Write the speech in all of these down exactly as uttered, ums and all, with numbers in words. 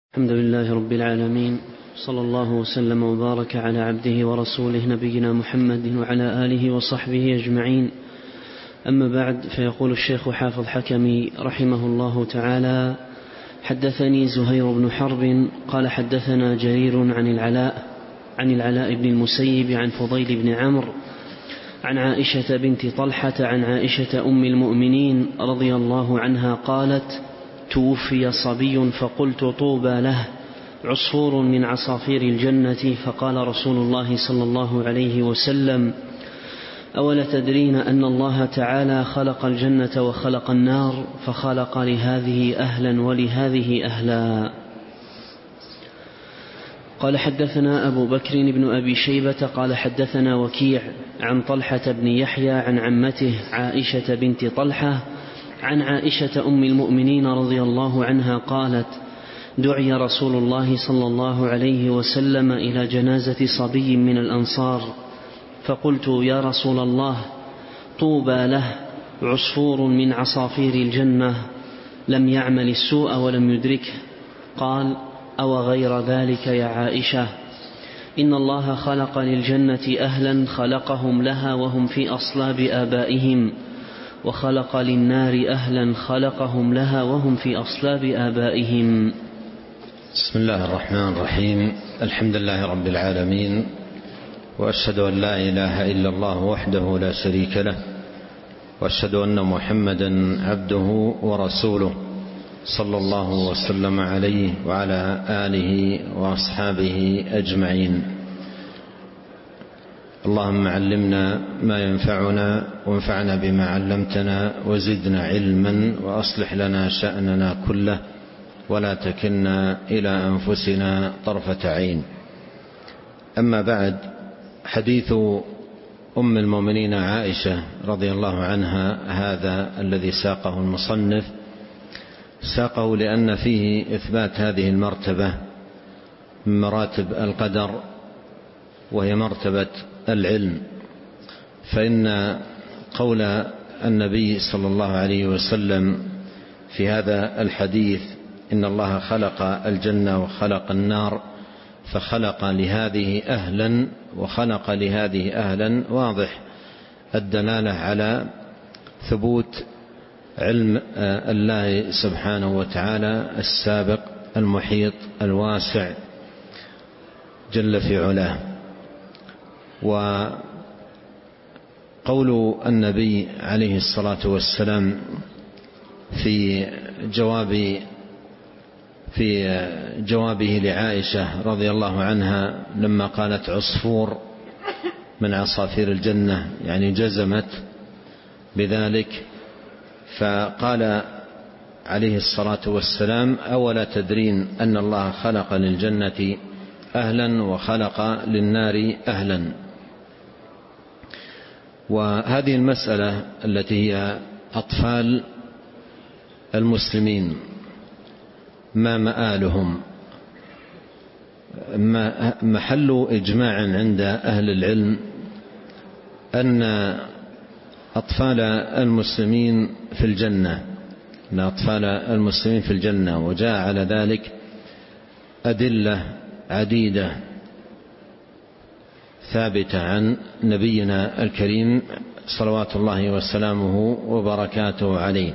الحمد لله رب العالمين، صلى الله وسلم وبارك على عبده ورسوله نبينا محمد وعلى آله وصحبه أجمعين. أما بعد، فيقول الشيخ حافظ حكمي رحمه الله تعالى: حدثني زهير بن حرب قال حدثنا جرير عن العلاء عن العلاء بن المسيب عن فضيل بن عمرو عن عائشة بنت طلحة عن عائشة أم المؤمنين رضي الله عنها قالت: توفي صبي فقلت طوبى له، عصفور من عصافير الجنة. فقال رسول الله صلى الله عليه وسلم: أولا تدرين أن الله تعالى خلق الجنة وخلق النار، فخلق لهذه أهلا ولهذه أهلا. قال حدثنا أبو بكر بن أبي شيبة قال حدثنا وكيع عن طلحة بن يحيى عن عمته عائشة بنت طلحة عن عائشة أم المؤمنين رضي الله عنها قالت: دعي رسول الله صلى الله عليه وسلم إلى جنازة صبي من الأنصار، فقلت: يا رسول الله، طوبى له، عصفور من عصافير الجنة، لم يعمل السوء ولم يدركه. قال: أو غير ذلك يا عائشة، إن الله خلق للجنة أهلا خلقهم لها وهم في أصلاب آبائهم، وخلق للنار أهلا خلقهم لها وهم في أصلاب آبائهم. بسم الله الرحمن الرحيم. الحمد لله رب العالمين، وأشهد أن لا إله إلا الله وحده لا شريك له، وأشهد أن محمدا عبده ورسوله، صلى الله وسلم عليه وعلى آله وأصحابه أجمعين. اللهم علمنا ما ينفعنا، وانفعنا بما علمتنا، وزدنا علما، وأصلح لنا شأننا كله، ولا تكلنا إلى أنفسنا طرفة عين. أما بعد، حديث أم المؤمنين عائشة رضي الله عنها هذا الذي ساقه المصنف ساقه لأن فيه إثبات هذه المرتبة من مراتب القدر، وهي مرتبة العلم. فإن قول النبي صلى الله عليه وسلم في هذا الحديث: إن الله خلق الجنة وخلق النار، فخلق لهذه أهلا وخلق لهذه أهلا، واضح الدلالة على ثبوت علم الله سبحانه وتعالى السابق المحيط الواسع جل في علاه. وقول النبي عليه الصلاة والسلام في جواب في جوابه لعائشة رضي الله عنها لما قالت عصفور من عصافير الجنة، يعني جزمت بذلك، فقال عليه الصلاة والسلام: أولا تدرين أن الله خلق للجنة أهلا وخلق للنار أهلا. وهذه المسألة التي هي أطفال المسلمين ما مآلهم، محل إجماع عند أهل العلم أن أطفال المسلمين في الجنة، أن أطفال المسلمين في الجنة، وجاء على ذلك أدلة عديدة ثابتة عن نبينا الكريم صلوات الله وسلامه وبركاته عليه.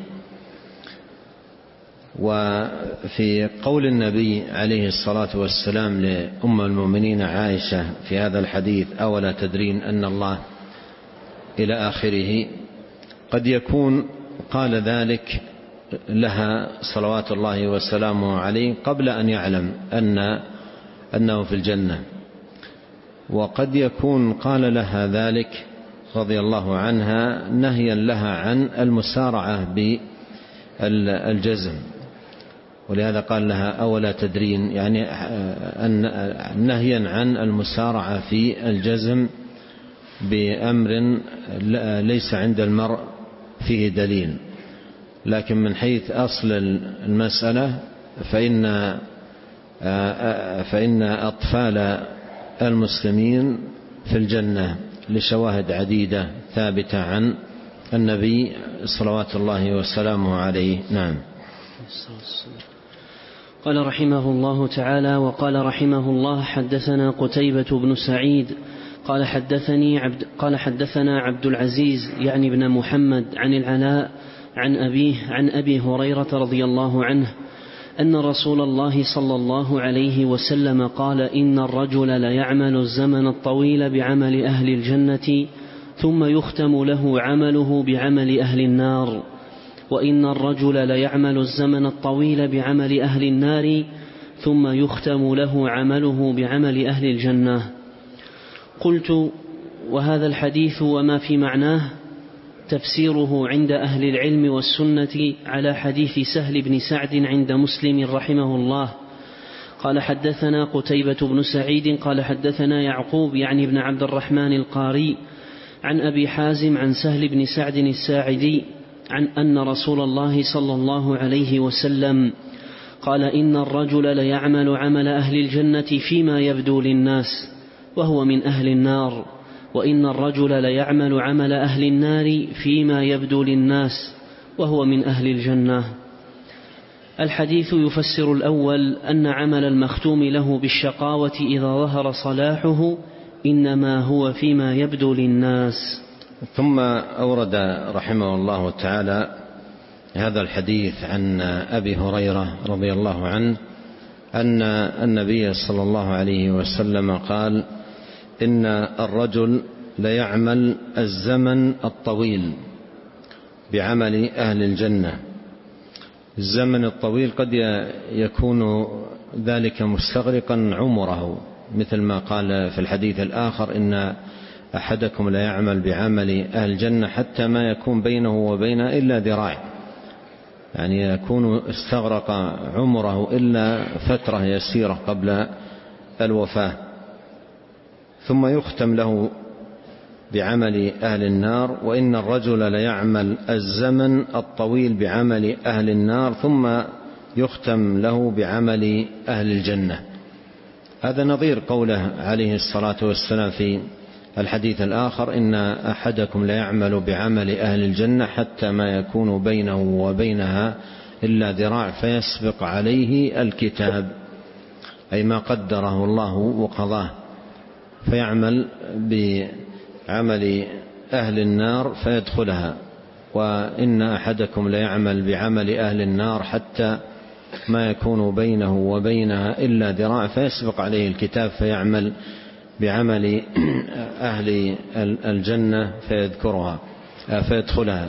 وفي قول النبي عليه الصلاة والسلام لأم المؤمنين عائشة في هذا الحديث: أولا تدرين أن الله إلى آخره، قد يكون قال ذلك لها صلوات الله وسلامه عليه قبل أن يعلم أن أنه في الجنة، وقد يكون قال لها ذلك رضي الله عنها نهيا لها عن المسارعة بالجزم، ولهذا قال لها: أولا تدرين، يعني نهيا عن المسارعة في الجزم بأمر ليس عند المرء فيه دليل. لكن من حيث أصل المسألة فإن فإن أطفال المسلمين في الجنة لشواهد عديدة ثابتة عن النبي صلوات الله وسلامه عليه. نعم. قال رحمه الله تعالى: وقال رحمه الله: حدثنا قتيبة بن سعيد قال حدثني عبد قال حدثنا عبد العزيز يعني بن محمد عن العلاء عن أبيه عن أبي هريرة رضي الله عنه أن رسول الله صلى الله عليه وسلم قال: إن الرجل ليعمل الزمن الطويل بعمل أهل الجنة ثم يختم له عمله بعمل أهل النار، وإن الرجل ليعمل الزمن الطويل بعمل أهل النار ثم يختم له عمله بعمل أهل الجنة. قلت: وهذا الحديث وما في معناه تفسيره عند أهل العلم والسنة على حديث سهل بن سعد عند مسلم رحمه الله. قال: حدثنا قتيبة بن سعيد قال حدثنا يعقوب يعني بن عبد الرحمن القاري عن أبي حازم عن سهل بن سعد الساعدي عن أن رسول الله صلى الله عليه وسلم قال: إن الرجل ليعمل عمل أهل الجنة فيما يبدو للناس وهو من أهل النار، وإن الرجل ليعمل عمل أهل النار فيما يبدو للناس وهو من أهل الجنة. الحديث يفسر الأول أن عمل المختوم له بالشقاوة إذا ظهر صلاحه إنما هو فيما يبدو للناس. ثم أورد رحمه الله تعالى هذا الحديث عن أبي هريرة رضي الله عنه أن النبي صلى الله عليه وسلم قال: إن الرجل ليعمل الزمن الطويل بعمل أهل الجنة. الزمن الطويل قد يكون ذلك مستغرقا عمره، مثل ما قال في الحديث الآخر: إن أحدكم ليعمل بعمل أهل الجنة حتى ما يكون بينه وبينها إلا ذراع، يعني يكون استغرق عمره إلا فترة يسيرة قبل الوفاة، ثم يختم له بعمل أهل النار. وإن الرجل ليعمل الزمن الطويل بعمل أهل النار ثم يختم له بعمل أهل الجنة. هذا نظير قوله عليه الصلاة والسلام في الحديث الآخر: إن أحدكم ليعمل بعمل أهل الجنة حتى ما يكون بينه وبينها إلا ذراع فيسبق عليه الكتاب، أي ما قدره الله وقضاه، فيعمل بعمل أهل النار فيدخلها. وإن أحدكم ليعمل بعمل أهل النار حتى ما يكون بينه وبينها إلا ذراع فيسبق عليه الكتاب فيعمل بعمل أهل الجنة فيذكرها فيدخلها.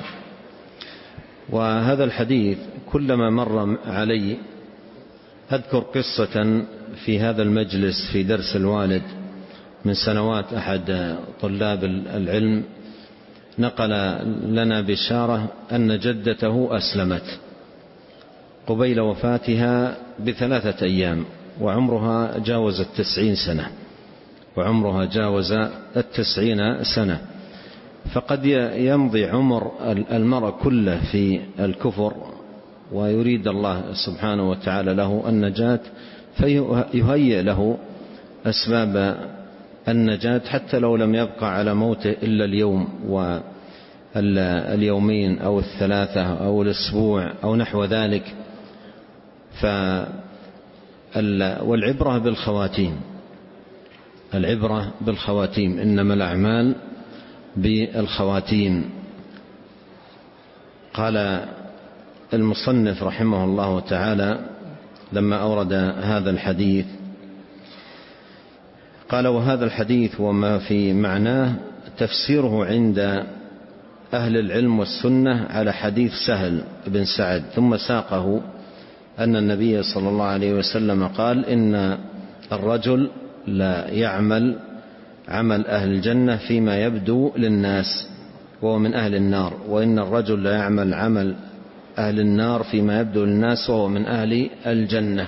وهذا الحديث كلما مر علي أذكر قصة في هذا المجلس في درس الوالد من سنوات. أحد طلاب العلم نقل لنا بشارة أن جدته أسلمت قبيل وفاتها بثلاثة أيام، وعمرها جاوز التسعين سنة وعمرها جاوز التسعين سنة فقد يمضي عمر المرء كله في الكفر، ويريد الله سبحانه وتعالى له النجاة فيهيئ له أسباب النجاة حتى لو لم يبقى على موته إلا اليوم واليومين أو الثلاثة أو الأسبوع أو نحو ذلك. والعبرة بالخواتيم، العبرة بالخواتيم، إنما الأعمال بالخواتيم. قال المصنف رحمه الله تعالى لما أورد هذا الحديث قال: وهذا الحديث وما في معناه تفسيره عند أهل العلم والسنة على حديث سهل بن سعد، ثم ساقه أن النبي صلى الله عليه وسلم قال: إن الرجل لا يعمل عمل أهل الجنة فيما يبدو للناس وهو من أهل النار، وإن الرجل لا يعمل عمل أهل النار فيما يبدو للناس وهو من أهل الجنة.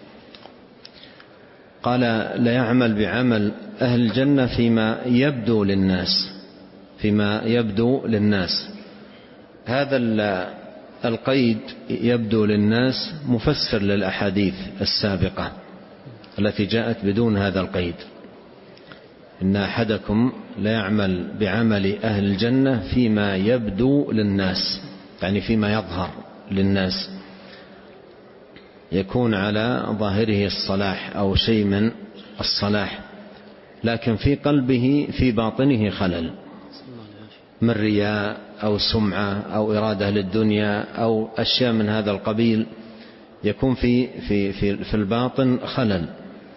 قال: لا يعمل بعمل أهل الجنة فيما يبدو للناس، فيما يبدو للناس. هذا القيد يبدو للناس مفسر للأحاديث السابقة التي جاءت بدون هذا القيد: إن أحدكم لا يعمل بعمل أهل الجنة فيما يبدو للناس، يعني فيما يظهر للناس، يكون على ظاهره الصلاح أو شيء من الصلاح، لكن في قلبه في باطنه خلل من رياء أو سمعة أو إرادة للدنيا أو أشياء من هذا القبيل، يكون في في في في الباطن خلل.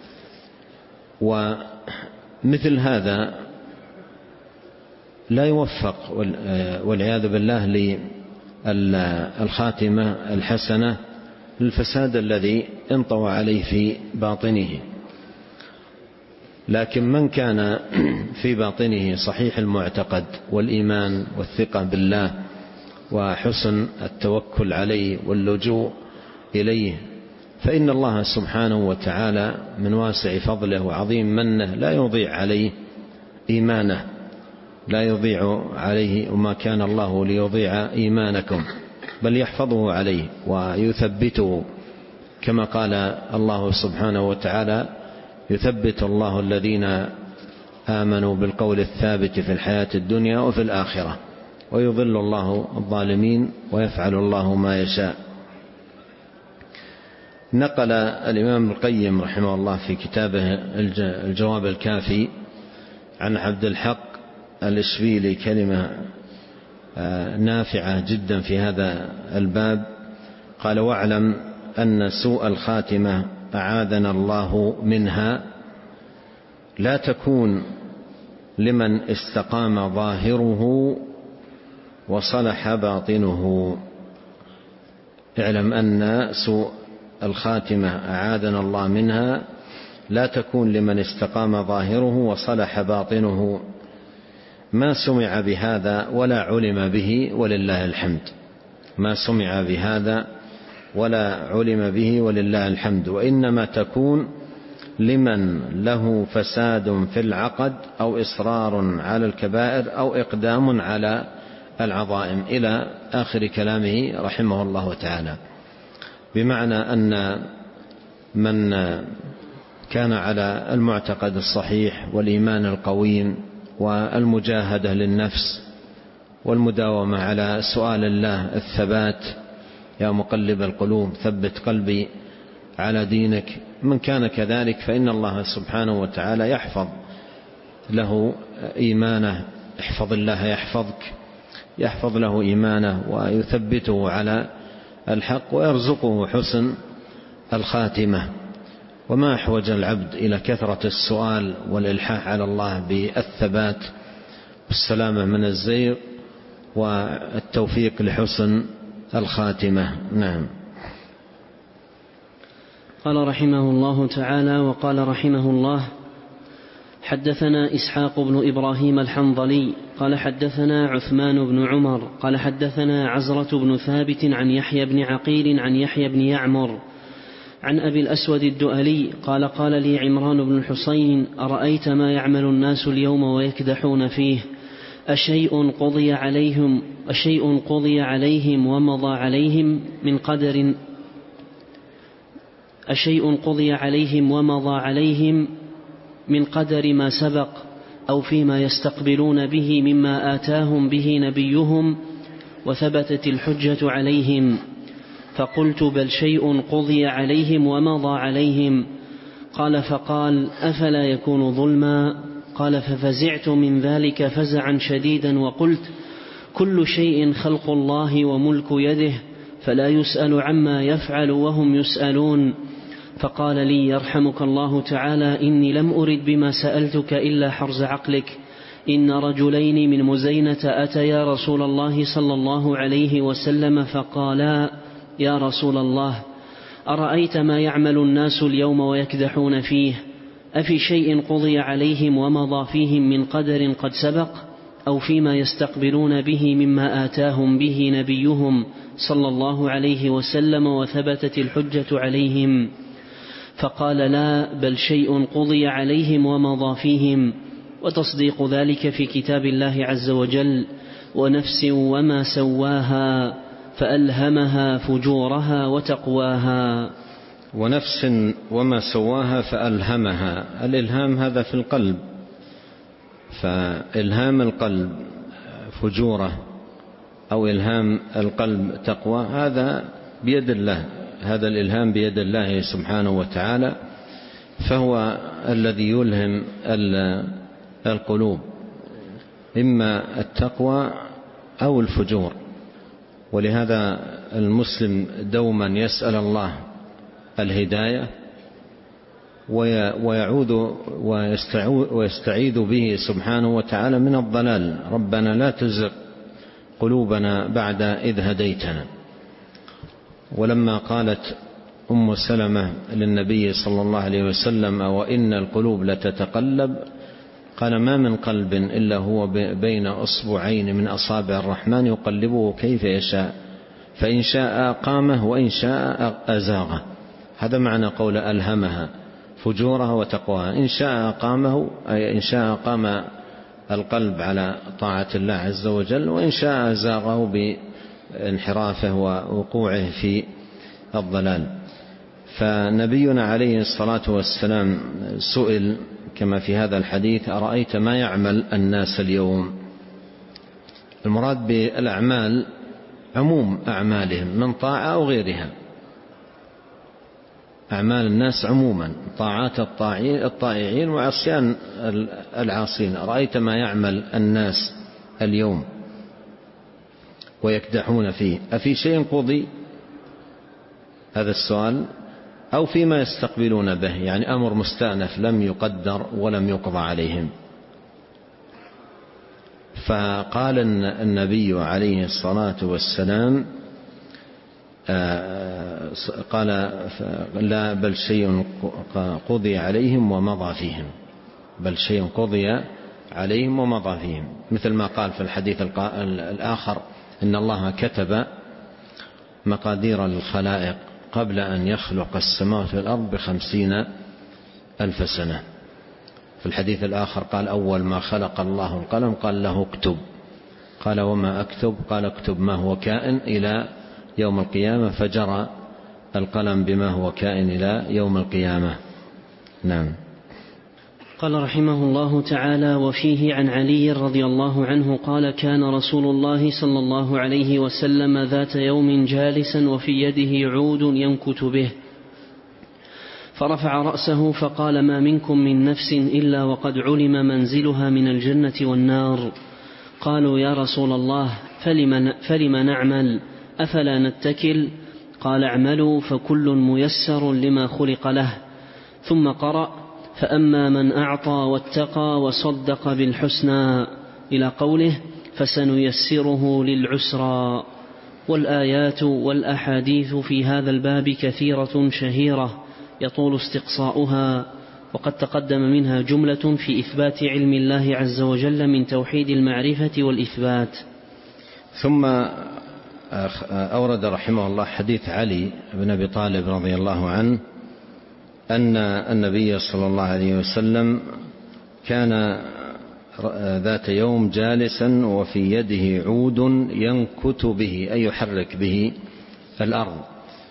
ومثل هذا لا يوفق والعياذ بالله للخاتمة الحسنة للفساد الذي انطوى عليه في باطنه. لكن من كان في باطنه صحيح المعتقد والإيمان والثقة بالله وحسن التوكل عليه واللجوء إليه، فإن الله سبحانه وتعالى من واسع فضله وعظيم منه لا يضيع عليه إيمانه، لا يضيع عليه، وما كان الله ليضيع إيمانكم بل يحفظه عليه ويثبته، كما قال الله سبحانه وتعالى: يثبت الله الذين آمنوا بالقول الثابت في الحياة الدنيا وفي الآخرة ويضل الله الظالمين ويفعل الله ما يشاء. نقل الإمام القيم رحمه الله في كتابه الجواب الكافي عن عبد الحق الإشبيلي كلمة نافعة جدا في هذا الباب. قال: واعلم أن سوء الخاتمة أعاذنا الله منها لا تكون لمن استقام ظاهره وصلح باطنه. اعلم أن سوء الخاتمة أعاذنا الله منها لا تكون لمن استقام ظاهره وصلح باطنه. ما سمع بهذا ولا علم به ولله الحمد، ما سمع بهذا ولا علم به ولله الحمد، وإنما تكون لمن له فساد في العقد أو إصرار على الكبائر أو إقدام على العظائم، إلى آخر كلامه رحمه الله تعالى. بمعنى أن من كان على المعتقد الصحيح والإيمان القويم والمجاهدة للنفس والمداومة على سؤال الله الثبات: يا مقلب القلوب ثبت قلبي على دينك، من كان كذلك فإن الله سبحانه وتعالى يحفظ له إيمانه. احفظ الله يحفظك، يحفظ له إيمانه ويثبته على الحق ويرزقه حسن الخاتمة. وما أحوج العبد إلى كثرة السؤال والإلحاح على الله بالثبات والسلامة من الزيغ والتوفيق لحسن الخاتمة. نعم. قال رحمه الله تعالى: وقال رحمه الله: حدثنا إسحاق بن إبراهيم الحنظلي قال حدثنا عثمان بن عمر قال حدثنا عزرة بن ثابت عن يحيى بن عقيل عن يحيى بن يعمر عن أبي الأسود الدؤلي قال: قال لي عمران بن الحصين: أرأيت ما يعمل الناس اليوم ويكدحون فيه، أشيء قضي عليهم أشيء قضي عليهم ومضى عليهم من قدر أشيء قضي عليهم ومضى عليهم من قدر ما سبق أو فيما يستقبلون به مما آتاهم به نبيهم وثبتت الحجة عليهم. فقلت: بل شيء قضي عليهم ومضى عليهم. قال: فقال: أفلا يكون ظلما؟ قال: ففزعت من ذلك فزعا شديدا وقلت: كل شيء خلق الله وملك يده، فلا يسأل عما يفعل وهم يسألون. فقال لي: يرحمك الله تعالى، إني لم أرد بما سألتك إلا حرز عقلك. إن رجلين من مزينة أتيا رسول الله صلى الله عليه وسلم فقالا: يا رسول الله، أرأيت ما يعمل الناس اليوم ويكدحون فيه، أفي شيء قضي عليهم ومضى فيهم من قدر قد سبق أو فيما يستقبلون به مما آتاهم به نبيهم صلى الله عليه وسلم وثبتت الحجة عليهم؟ فقال: لا، بل شيء قضي عليهم ومضى فيهم، وتصديق ذلك في كتاب الله عز وجل: ونفس وما سواها فألهمها فجورها وتقواها. ونفس وما سواها فألهمها، الإلهام هذا في القلب، فإلهام القلب فجوره أو إلهام القلب تقوى هذا بيد الله هذا الإلهام بيد الله سبحانه وتعالى، فهو الذي يلهم القلوب إما التقوى أو الفجور. ولهذا المسلم دوما يسأل الله الهداية ويعوذ ويستعيذ به سبحانه وتعالى من الضلال. ربنا لا تزغ قلوبنا بعد إذ هديتنا. ولما قالت أم سلمة للنبي صلى الله عليه وسلم وإن القلوب لتتقلب، قال ما من قلب إلا هو بين أصبعين من أصابع الرحمن يقلبه كيف يشاء، فإن شاء أقامه وإن شاء أزاغه. هذا معنى قول ألهمها فجورها وتقواها. إن شاء أقامه أي إن شاء أقام القلب على طاعة الله عز وجل، وإن شاء أزاغه بانحرافه ووقوعه في الضلال. فنبينا عليه الصلاة والسلام سئل كما في هذا الحديث أرأيت ما يعمل الناس اليوم؟ المراد بالأعمال عموم أعمالهم من طاعة أو غيرها، أعمال الناس عموما، طاعات الطائعين وعصيان العاصين. أرأيت ما يعمل الناس اليوم ويكدحون فيه، أفي شيء قضي؟ هذا السؤال. أو فيما يستقبلون به، يعني أمر مستأنف لم يقدر ولم يقضى عليهم. فقال النبي عليه الصلاة والسلام قال لا بل شيء قضي عليهم ومضى فيهم، بل شيء قضي عليهم ومضى فيهم، مثل ما قال في الحديث الآخر إن الله كتب مقادير الخلائق قبل أن يخلق السماوات والأرض بخمسين ألف سنة. في الحديث الآخر قال أول ما خلق الله القلم قال له اكتب، قال وما أكتب؟ قال اكتب ما هو كائن إلى يوم القيامة، فجرى القلم بما هو كائن إلى يوم القيامة. نعم. قال رحمه الله تعالى: وفيه عن علي رضي الله عنه قال: كان رسول الله صلى الله عليه وسلم ذات يوم جالسا وفي يده عود ينكت به، فرفع رأسه فقال: ما منكم من نفس إلا وقد علم منزلها من الجنة والنار. قالوا: يا رسول الله فلم, فلم نعمل؟ أفلا نتكل؟ قال: اعملوا فكل ميسر لما خلق له. ثم قرأ: فأما من أعطى واتقى وصدق بالحسنى إلى قوله: فسنيسره للعسرى. والآيات والأحاديث في هذا الباب كثيرة شهيرة يطول استقصاؤها، وقد تقدم منها جملة في إثبات علم الله عز وجل من توحيد المعرفة والإثبات. ثم أورد رحمه الله حديث علي بن أبي طالب رضي الله عنه أن النبي صلى الله عليه وسلم كان ذات يوم جالسا وفي يده عود ينكت به أي يحرك به الأرض.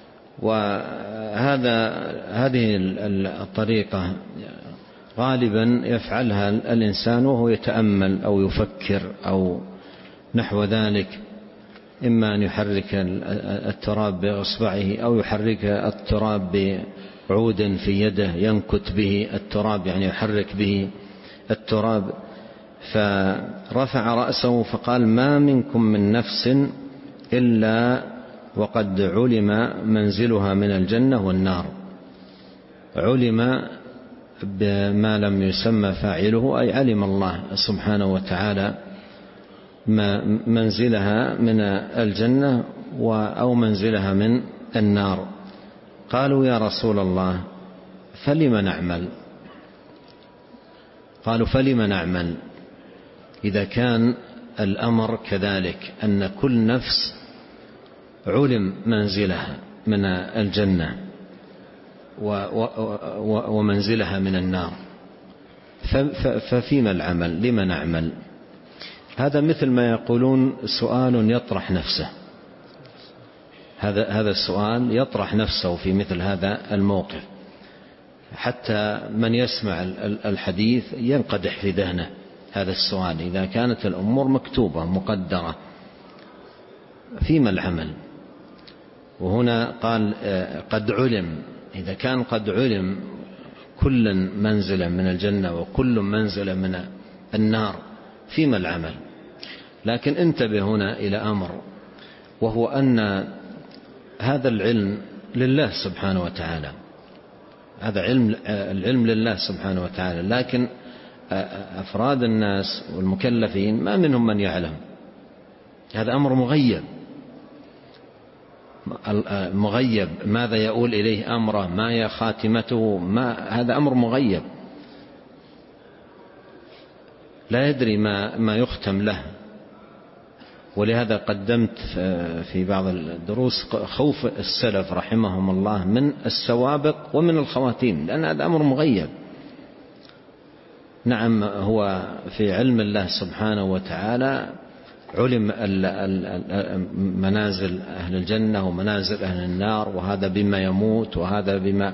وهذا هذه الطريقة غالبا يفعلها الإنسان وهو يتأمل أو يفكر أو نحو ذلك، إما أن يحرك التراب بإصبعه أو يحرك التراب بعود في يده ينكت به التراب، يعني يحرك به التراب. فرفع رأسه فقال: ما منكم من نفس إلا وقد علم منزلها من الجنة والنار. علم بما لم يسمى فاعله، أي علم الله سبحانه وتعالى ما منزلها من الجنة أو منزلها من النار. قالوا: يا رسول الله فلم نعمل؟ قالوا: فلم نعمل إذا كان الأمر كذلك أن كل نفس علم منزلها من الجنة ومنزلها من النار، ففيما العمل؟ لما نعمل؟ هذا مثل ما يقولون سؤال يطرح نفسه، هذا هذا السؤال يطرح نفسه في مثل هذا الموقف، حتى من يسمع الحديث ينقدح في ذهنه هذا السؤال. إذا كانت الأمور مكتوبة مقدرة فيما العمل؟ وهنا قال قد علم. إذا كان قد علم كل منزلة من الجنة وكل منزلة من النار فيما العمل. لكن انتبه هنا إلى أمر، وهو أن هذا العلم لله سبحانه وتعالى، هذا علم العلم لله سبحانه وتعالى، لكن أفراد الناس والمكلفين ما منهم من يعلم. هذا أمر مغيب مغيب ماذا يؤول إليه أمره، ما هي خاتمته، ما هذا أمر مغيب، لا يدري ما ما يختم له. ولهذا قدمت في بعض الدروس خوف السلف رحمهم الله من السوابق ومن الخواتيم، لأن هذا أمر مغيب. نعم هو في علم الله سبحانه وتعالى علم منازل أهل الجنة ومنازل أهل النار، وهذا بما يموت وهذا بما،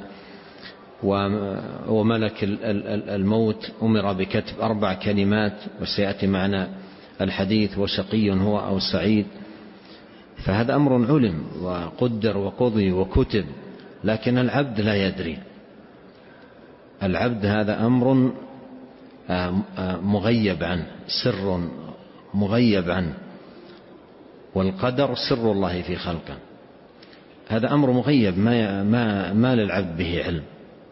وملك الموت أمر بكتب أربع كلمات وسيأتي معنا الحديث وشقي هو أو سعيد. فهذا أمر علم وقدر وقضي وكتب، لكن العبد لا يدري. العبد هذا أمر مغيب عنه، سر مغيب عنه، والقدر سر الله في خلقه. هذا أمر مغيب ما, ما, ما للعبد به علم.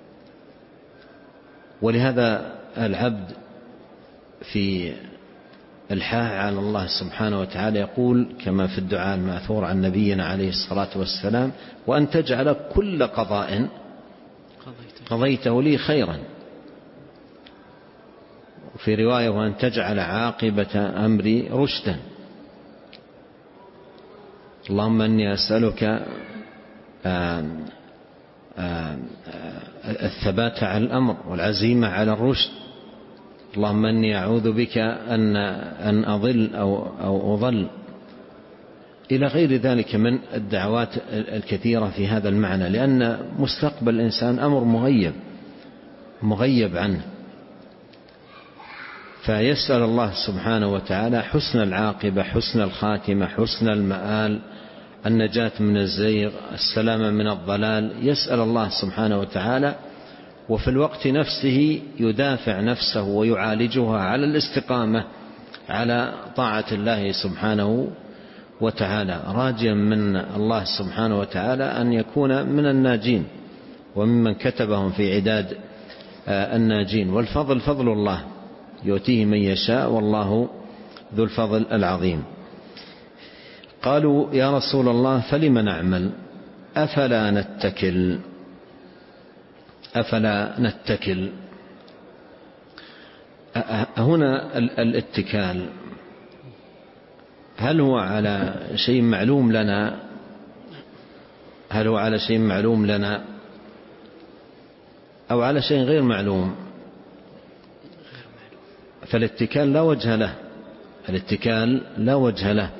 ولهذا العبد في الحاح على الله سبحانه وتعالى يقول كما في الدعاء المأثور عن نبينا عليه الصلاة والسلام: وأن تجعل كل قضاء قضيته لي خيرا. وفي رواية: وأن تجعل عاقبة أمري رشدا. اللهم أني أسألك آم آم الثبات على الأمر والعزيمة على الرشد. اللهم أني أعوذ بك أن أن أضل أو أو أضل، إلى غير ذلك من الدعوات الكثيرة في هذا المعنى، لأن مستقبل الإنسان أمر مغيب مغيب عنه. فيسأل الله سبحانه وتعالى حسن العاقبة، حسن الخاتمة، حسن المآل، النجاة من الزيغ، السلامة من الضلال. يسأل الله سبحانه وتعالى، وفي الوقت نفسه يدافع نفسه ويعالجها على الاستقامة على طاعة الله سبحانه وتعالى، راجيا من الله سبحانه وتعالى أن يكون من الناجين وممن كتبهم في عداد الناجين. والفضل فضل الله يؤتيه من يشاء والله ذو الفضل العظيم. قالوا: يا رسول الله فلم نعمل؟ أفلا نتكل أفلا نتكل هنا الاتكال هل هو على شيء معلوم لنا هل هو على شيء معلوم لنا أو على شيء غير معلوم؟ فالاتكال لا وجه له الاتكال لا وجه له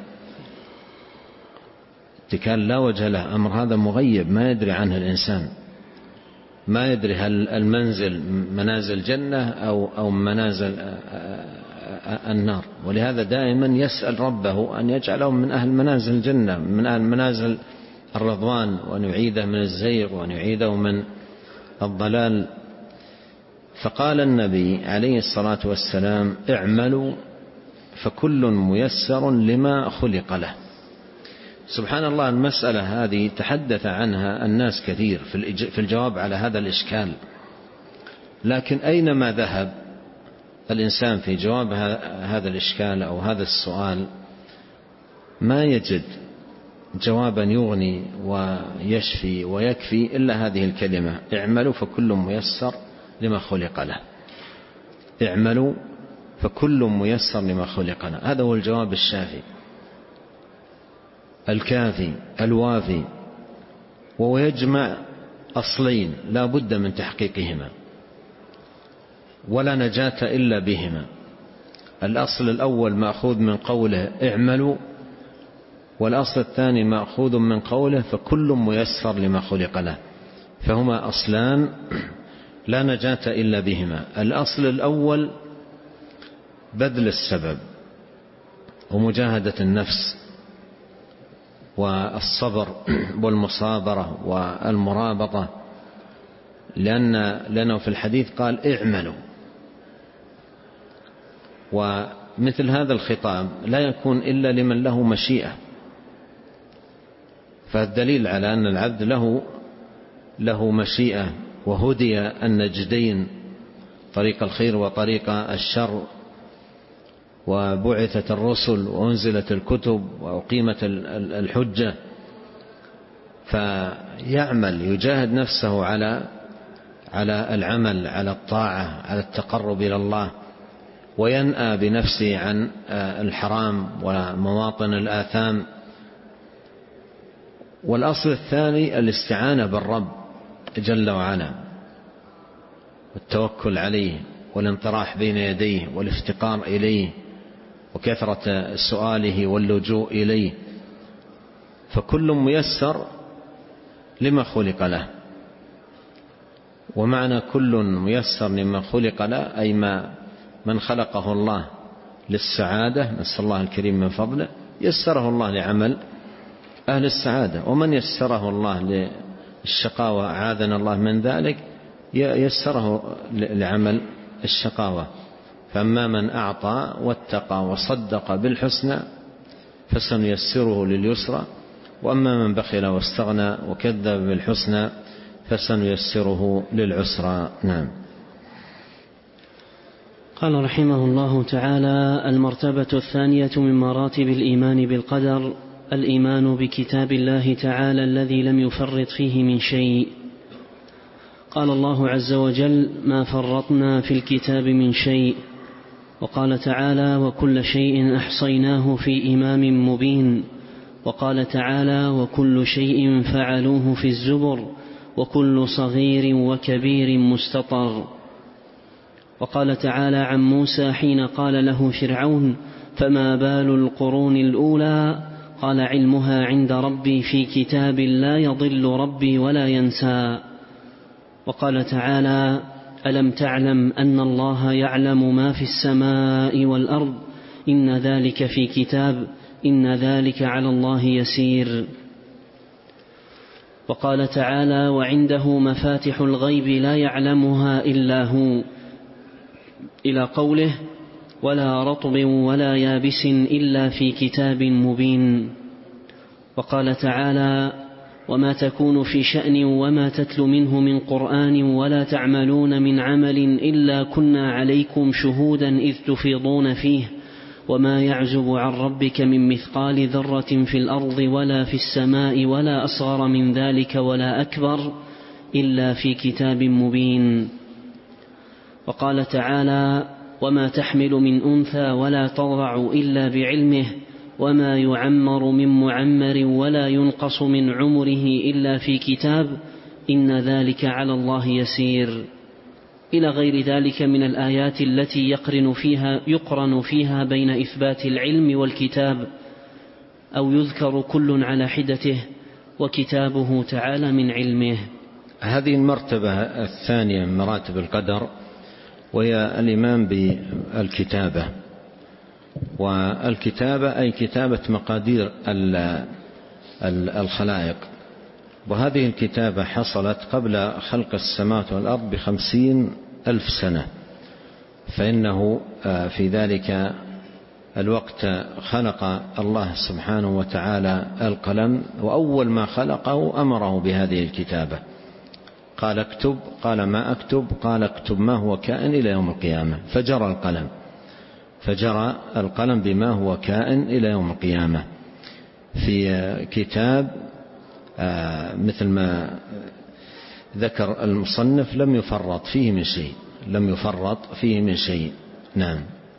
الاتكال لا وجه له أمر هذا مغيب ما يدري عنه الإنسان، ما يدري هل المنزل منازل جنة أو أو منازل النار. ولهذا دائما يسأل ربه أن يجعله من أهل منازل الجنة، من أهل منازل الرضوان، وأن يعيده من الزيغ وأن يعيده من الضلال. فقال النبي عليه الصلاة والسلام: اعملوا فكل ميسر لما خلق له. سبحان الله، المسألة هذه تحدث عنها الناس كثير في الجواب على هذا الإشكال، لكن أينما ذهب الإنسان في جواب هذا الإشكال أو هذا السؤال ما يجد جوابا يغني ويشفي ويكفي إلا هذه الكلمة: اعملوا فكل ميسر لما خلق له. اعملوا فكل ميسر لما خلق له. هذا هو الجواب الشافي الكافي الوافي، وهو يجمع أصلين لا بد من تحقيقهما ولا نجاة إلا بهما. الأصل الأول مأخوذ من قوله اعملوا، والأصل الثاني مأخوذ من قوله فكل ميسر لما خلق له. فهما أصلان لا نجاة إلا بهما. الأصل الأول بذل السبب ومجاهدة النفس والصبر والمصابرة والمرابطة، لأن لأنه في الحديث قال اعملوا. ومثل هذا الخطاب لا يكون إلا لمن له مشيئة، فالدليل على أن العبد له له مشيئة، وهدي النجدين طريق الخير وطريق الشر، وبعثت الرسل وأنزلت الكتب وأقيمت الحجة، فيعمل يجاهد نفسه على على العمل، على الطاعة، على التقرب إلى الله، وينأى بنفسه عن الحرام ومواطن الآثام. والأصل الثاني الاستعانة بالرب جل وعلا، والتوكل عليه، والانطراح بين يديه، والافتقار إليه، وكثرة سؤاله واللجوء إليه. فكل ميسر لما خلق له، ومعنى كل ميسر لما خلق له أي ما من خلقه الله للسعادة، نسأل الله الكريم من فضله، يسره الله لعمل أهل السعادة. ومن يسره الله للشقاوة أعاذنا الله من ذلك يسره لعمل الشقاوة. فأما من أعطى واتقى وصدق بالحسنى فسنيسره لليسرى، وأما من بخل واستغنى وكذب بالحسنى فسنيسره للعسرى. نعم. قال رحمه الله تعالى: المرتبة الثانية من مراتب الإيمان بالقدر الإيمان بكتاب الله تعالى الذي لم يفرط فيه من شيء. قال الله عز وجل: ما فرطنا في الكتاب من شيء. وقال تعالى: وكل شيء أحصيناه في إمام مبين. وقال تعالى: وكل شيء فعلوه في الزبر وكل صغير وكبير مستطر. وقال تعالى عن موسى حين قال له فرعون: فما بال القرون الأولى؟ قال: علمها عند ربي في كتاب لا يضل ربي ولا ينسى. وقال تعالى: ألم تعلم أن الله يعلم ما في السماء والأرض إن ذلك في كتاب إن ذلك على الله يسير. وقال تعالى: وعنده مفاتح الغيب لا يعلمها إلا هو، إلى قوله: ولا رطب ولا يابس إلا في كتاب مبين. وقال تعالى: وما تكون في شأن وما تتلو منه من قرآن ولا تعملون من عمل إلا كنا عليكم شهودا إذ تفيضون فيه وما يعزب عن ربك من مثقال ذرة في الأرض ولا في السماء ولا أصغر من ذلك ولا أكبر إلا في كتاب مبين. وقال تعالى: وما تحمل من أنثى ولا تضع إلا بعلمه وما يعمر من معمر ولا ينقص من عمره إلا في كتاب إن ذلك على الله يسير، إلى غير ذلك من الآيات التي يقرن فيها, يقرن فيها بين إثبات العلم والكتاب، أو يذكر كل على حدته وكتابه تعالى من علمه. هذه المرتبة الثانية من مراتب القدر، وهي الإيمان بالكتابة. والكتابة أي كتابة مقادير الخلائق، وهذه الكتابة حصلت قبل خلق السماوات والأرض بخمسين ألف سنة، فإنه في ذلك الوقت خلق الله سبحانه وتعالى القلم، وأول ما خلقه أمره بهذه الكتابة، قال اكتب، قال ما أكتب، قال اكتب ما هو كائن إلى يوم القيامة، فجرى القلم فجرى القلم بما هو كائن إلى يوم القيامة في كتاب مثل ما ذكر المصنف لم يفرط فيه من شيء لم يفرط فيه من شيء. نعم.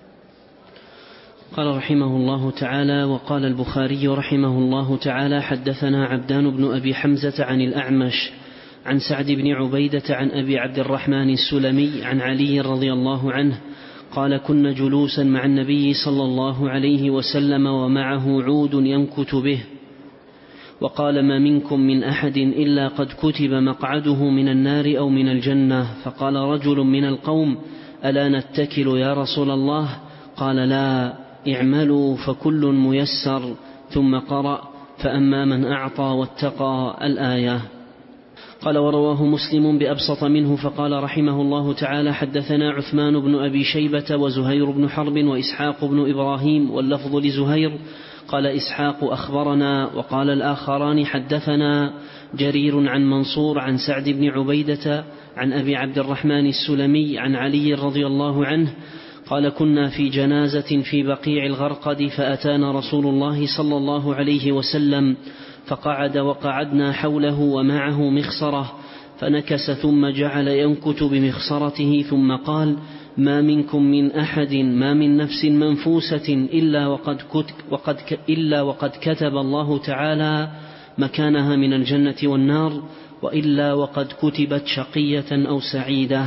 قال رحمه الله تعالى: وقال البخاري رحمه الله تعالى: حدثنا عبدان بن أبي حمزة عن الأعمش عن سعد بن عبيدة عن أبي عبد الرحمن السلمي عن علي رضي الله عنه قال: كنا جلوسا مع النبي صلى الله عليه وسلم ومعه عود ينكت به، وقال: ما منكم من أحد إلا قد كتب مقعده من النار أو من الجنة. فقال رجل من القوم: ألا نتكل يا رسول الله؟ قال: لا، اعملوا فكل ميسر. ثم قرأ: فأما من أعطى واتقى الآية. قال ورواه مسلم بأبسط منه فقال رحمه الله تعالى حدثنا عثمان بن أبي شيبة وزهير بن حرب وإسحاق بن إبراهيم واللفظ لزهير قال إسحاق أخبرنا وقال الآخران حدثنا جرير عن منصور عن سعد بن عبيدة عن أبي عبد الرحمن السلمي عن علي رضي الله عنه قال كنا في جنازة في بقيع الغرقد فأتانا رسول الله صلى الله عليه وسلم فقعد وقعدنا حوله ومعه مخصرة فنكس ثم جعل ينكت بمخصرته ثم قال ما منكم من أحد ما من نفس منفوسة إلا وقد, وقد, إلا وقد كتب الله تعالى مكانها من الجنة والنار وإلا وقد كتبت شقية أو سعيدة.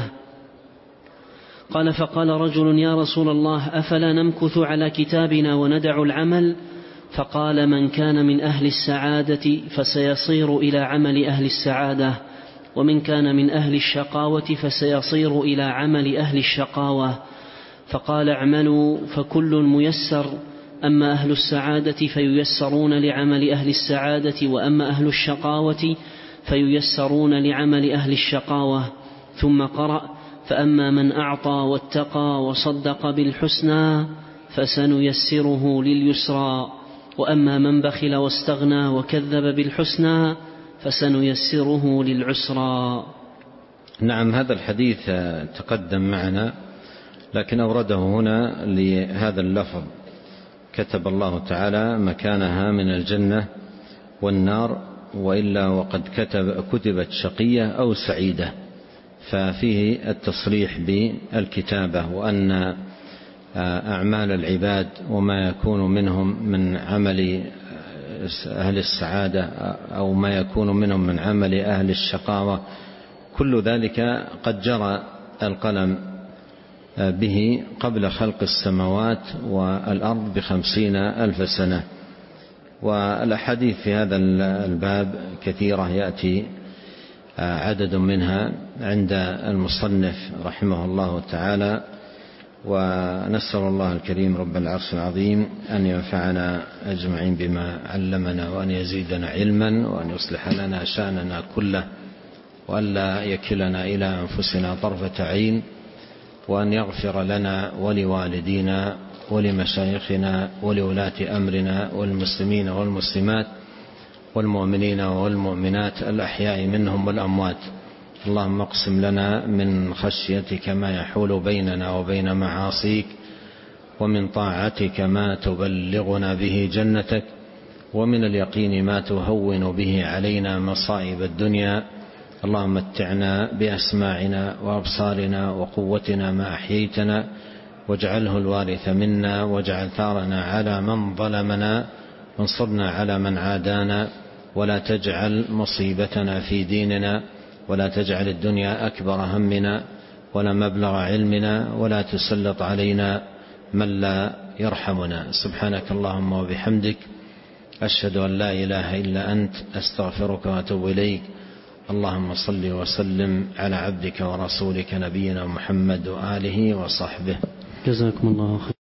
قال فقال رجل يا رسول الله أفلا نمكث على كتابنا وندع العمل؟ فقال من كان من أهل السعادة فسيصير إلى عمل أهل السعادة ومن كان من أهل الشقاوة فسيصير إلى عمل أهل الشقاوة. فقال اعملوا فكل ميسر أما أهل السعادة فييسرون لعمل أهل السعادة وأما أهل الشقاوة فييسرون لعمل أهل الشقاوة. ثم قرأ فأما من أعطى واتقى وصدق بالحسنى فسنيسره لليسرى وأما من بخل واستغنى وكذب بالحسنى فسنيسره للعسرى. نعم هذا الحديث تقدم معنا لكن أورده هنا لهذا اللفظ كتب الله تعالى مكانها من الجنة والنار وإلا وقد كتب كتبت شقية أو سعيدة ففيه التصريح بالكتابة وأن أعمال العباد وما يكون منهم من عمل أهل السعادة أو ما يكون منهم من عمل أهل الشقاوة كل ذلك قد جرى القلم به قبل خلق السماوات والأرض بخمسين ألف سنة. والأحاديث في هذا الباب كثيرة يأتي عدد منها عند المصنف رحمه الله تعالى ونسأل الله الكريم رب العرش العظيم أن ينفعنا أجمعين بما علمنا وأن يزيدنا علما وأن يصلح لنا شأننا كله وأن لا يكلنا إلى أنفسنا طرفة عين وأن يغفر لنا ولوالدينا ولمشايخنا ولولاة أمرنا والمسلمين والمسلمات والمؤمنين والمؤمنات الأحياء منهم والأموات. اللهم اقسم لنا من خشيتك ما يحول بيننا وبين معاصيك ومن طاعتك ما تبلغنا به جنتك ومن اليقين ما تهون به علينا مصائب الدنيا. اللهم متعنا بأسماعنا وأبصارنا وقوتنا ما أحييتنا واجعله الوارث منا واجعل ثارنا على من ظلمنا وانصرنا على من عادانا ولا تجعل مصيبتنا في ديننا ولا تجعل الدنيا أكبر همنا ولا مبلغ علمنا ولا تسلط علينا من لا يرحمنا. سبحانك اللهم وبحمدك أشهد أن لا إله إلا أنت أستغفرك وأتوب إليك. اللهم صل وسلم على عبدك ورسولك نبينا محمد وآله وصحبه. جزاكم الله خير.